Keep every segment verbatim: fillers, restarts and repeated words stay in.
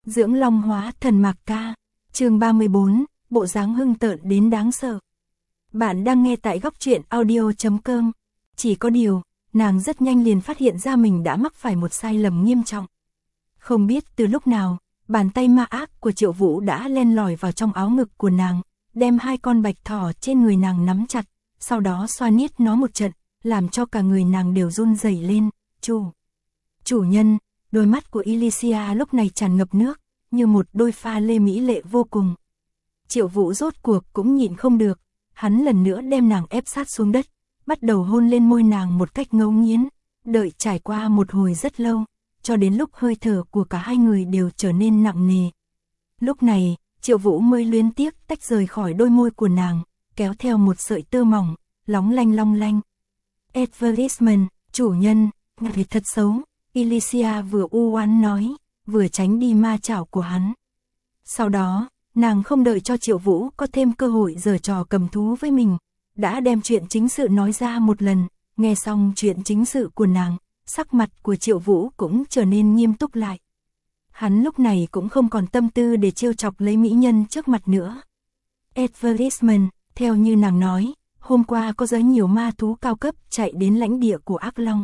Dưỡng long hóa thần Mạc Ca. Chương ba mươi bốn, bộ dáng hung tợn đến đáng sợ. Bạn đang nghe tại góc truyện audio chấm com. Chỉ có điều, nàng rất nhanh liền phát hiện ra mình đã mắc phải một sai lầm nghiêm trọng. Không biết từ lúc nào, bàn tay ma ác của Triệu Vũ đã len lỏi vào trong áo ngực của nàng, đem hai con bạch thỏ trên người nàng nắm chặt, sau đó xoa niết nó một trận, làm cho cả người nàng đều run rẩy lên. Chủ, chủ nhân, đôi mắt của Elysia lúc này tràn ngập nước, như một đôi pha lê mỹ lệ vô cùng. Triệu Vũ rốt cuộc cũng nhịn không được, hắn lần nữa đem nàng ép sát xuống đất, bắt đầu hôn lên môi nàng một cách ngấu nghiến, đợi trải qua một hồi rất lâu, cho đến lúc hơi thở của cả hai người đều trở nên nặng nề. Lúc này, Triệu Vũ mới luyến tiếc tách rời khỏi đôi môi của nàng, kéo theo một sợi tơ mỏng, lóng lanh long lanh. Advertisement, chủ nhân, người thật xấu, Elysia vừa u oán nói, vừa tránh đi ma chảo của hắn. Sau đó, nàng không đợi cho Triệu Vũ có thêm cơ hội giở trò cầm thú với mình, đã đem chuyện chính sự nói ra một lần. Nghe xong chuyện chính sự của nàng, sắc mặt của Triệu Vũ cũng trở nên nghiêm túc lại. Hắn lúc này cũng không còn tâm tư để trêu chọc lấy mỹ nhân trước mặt nữa. Advertisement, theo như nàng nói, hôm qua có rất nhiều ma thú cao cấp chạy đến lãnh địa của Ác Long.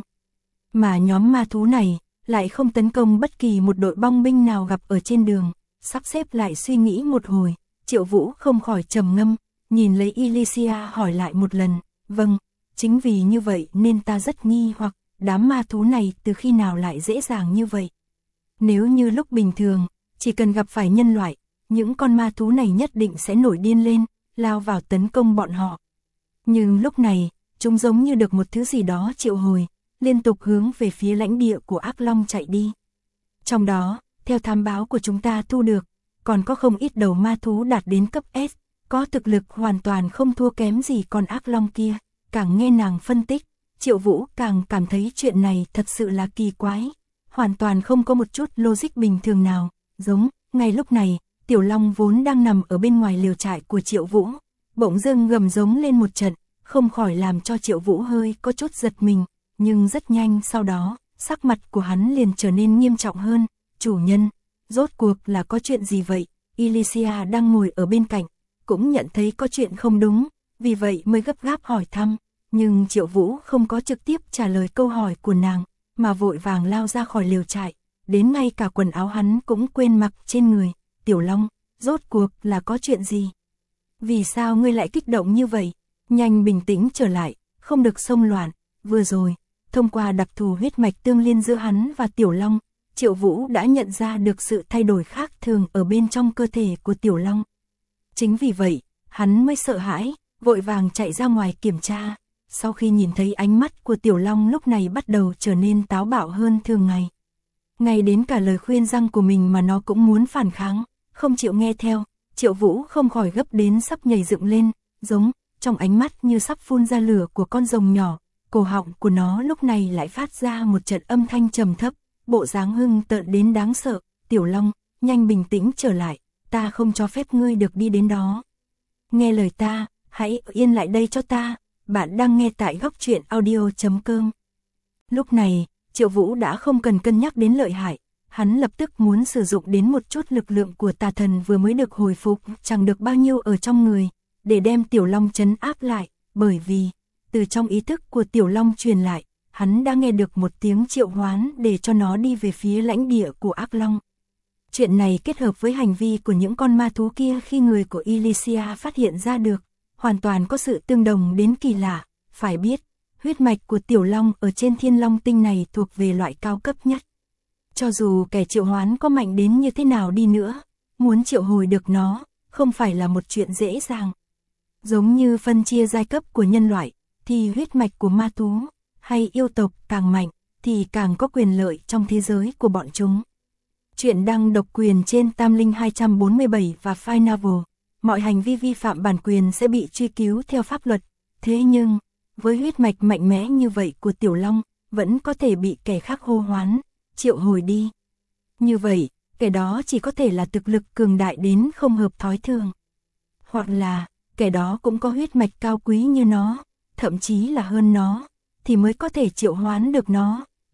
Mà nhóm ma thú này lại không tấn công bất kỳ một đội bong binh nào gặp ở trên đường. Sắp xếp lại suy nghĩ một hồi, Triệu Vũ không khỏi trầm ngâm, nhìn lấy Elysia hỏi lại một lần. Vâng, chính vì như vậy nên ta rất nghi hoặc, đám ma thú này từ khi nào lại dễ dàng như vậy. Nếu như lúc bình thường, chỉ cần gặp phải nhân loại, những con ma thú này nhất định sẽ nổi điên lên, lao vào tấn công bọn họ. Nhưng lúc này, chúng giống như được một thứ gì đó triệu hồi, liên tục hướng về phía lãnh địa của Ác Long chạy đi. Trong đó, theo thám báo của chúng ta thu được, còn có không ít đầu ma thú đạt đến cấp S, có thực lực hoàn toàn không thua kém gì con Ác Long kia. Càng nghe nàng phân tích, Triệu Vũ càng cảm thấy chuyện này thật sự là kỳ quái, hoàn toàn không có một chút logic bình thường nào. Giống, ngay lúc này, Tiểu Long vốn đang nằm ở bên ngoài liều trại của Triệu Vũ, bỗng dưng gầm giống lên một trận, không khỏi làm cho Triệu Vũ hơi có chút giật mình, nhưng rất nhanh sau đó, sắc mặt của hắn liền trở nên nghiêm trọng hơn. Chủ nhân, rốt cuộc là có chuyện gì vậy? Elysia đang ngồi ở bên cạnh, cũng nhận thấy có chuyện không đúng, vì vậy mới gấp gáp hỏi thăm, nhưng Triệu Vũ không có trực tiếp trả lời câu hỏi của nàng, mà vội vàng lao ra khỏi liều trại, đến ngay cả quần áo hắn cũng quên mặc trên người. Tiểu Long, rốt cuộc là có chuyện gì? Vì sao ngươi lại kích động như vậy? Nhanh bình tĩnh trở lại, không được xông loạn. Vừa rồi, thông qua đặc thù huyết mạch tương liên giữa hắn và Tiểu Long, Triệu Vũ đã nhận ra được sự thay đổi khác thường ở bên trong cơ thể của Tiểu Long. Chính vì vậy, hắn mới sợ hãi, vội vàng chạy ra ngoài kiểm tra. Sau khi nhìn thấy ánh mắt của Tiểu Long lúc này bắt đầu trở nên táo bạo hơn thường ngày. Ngay đến cả lời khuyên răng của mình mà nó cũng muốn phản kháng, không chịu nghe theo. Triệu Vũ không khỏi gấp đến sắp nhảy dựng lên, giống, trong ánh mắt như sắp phun ra lửa của con rồng nhỏ. Cổ họng của nó lúc này lại phát ra một trận âm thanh trầm thấp, bộ dáng hung tợn đến đáng sợ. Tiểu Long, nhanh bình tĩnh trở lại, ta không cho phép ngươi được đi đến đó. Nghe lời ta, hãy yên lại đây cho ta. Bạn đang nghe tại góc truyện audio chấm com. Lúc này, Triệu Vũ đã không cần cân nhắc đến lợi hại, hắn lập tức muốn sử dụng đến một chút lực lượng của tà thần vừa mới được hồi phục chẳng được bao nhiêu ở trong người, để đem Tiểu Long trấn áp lại, bởi vì, từ trong ý thức của Tiểu Long truyền lại, hắn đã nghe được một tiếng triệu hoán để cho nó đi về phía lãnh địa của Ác Long. Chuyện này kết hợp với hành vi của những con ma thú kia khi người của Elysia phát hiện ra được, hoàn toàn có sự tương đồng đến kỳ lạ. Phải biết, huyết mạch của Tiểu Long ở trên Thiên Long tinh này thuộc về loại cao cấp nhất. Cho dù kẻ triệu hoán có mạnh đến như thế nào đi nữa, muốn triệu hồi được nó, không phải là một chuyện dễ dàng. Giống như phân chia giai cấp của nhân loại, thì huyết mạch của ma thú, hay yêu tộc càng mạnh, thì càng có quyền lợi trong thế giới của bọn chúng. Chuyện đăng độc quyền trên Tam Linh hai trăm bốn mươi bảy và Firenavel. Mọi hành vi vi phạm bản quyền sẽ bị truy cứu theo pháp luật. Thế nhưng, với huyết mạch mạnh mẽ như vậy của Tiểu Long, vẫn có thể bị kẻ khác hô hoán, triệu hồi đi. Như vậy, kẻ đó chỉ có thể là thực lực cường đại đến không hợp thói thường. Hoặc là, kẻ đó cũng có huyết mạch cao quý như nó, thậm chí là hơn nó, thì mới có thể triệu hoán được nó. Ừm,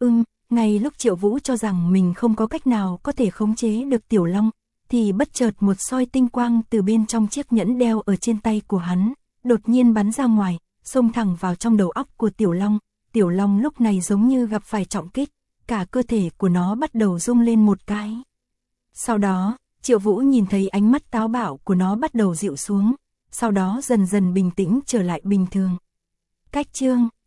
Ngay lúc Triệu Vũ cho rằng mình không có cách nào có thể khống chế được Tiểu Long, thì bất chợt một soi tinh quang từ bên trong chiếc nhẫn đeo ở trên tay của hắn, đột nhiên bắn ra ngoài, xông thẳng vào trong đầu óc của Tiểu Long. Tiểu Long lúc này giống như gặp phải trọng kích, cả cơ thể của nó bắt đầu rung lên một cái. Sau đó, Triệu Vũ nhìn thấy ánh mắt táo bạo của nó bắt đầu dịu xuống, sau đó dần dần bình tĩnh trở lại bình thường. Cách chương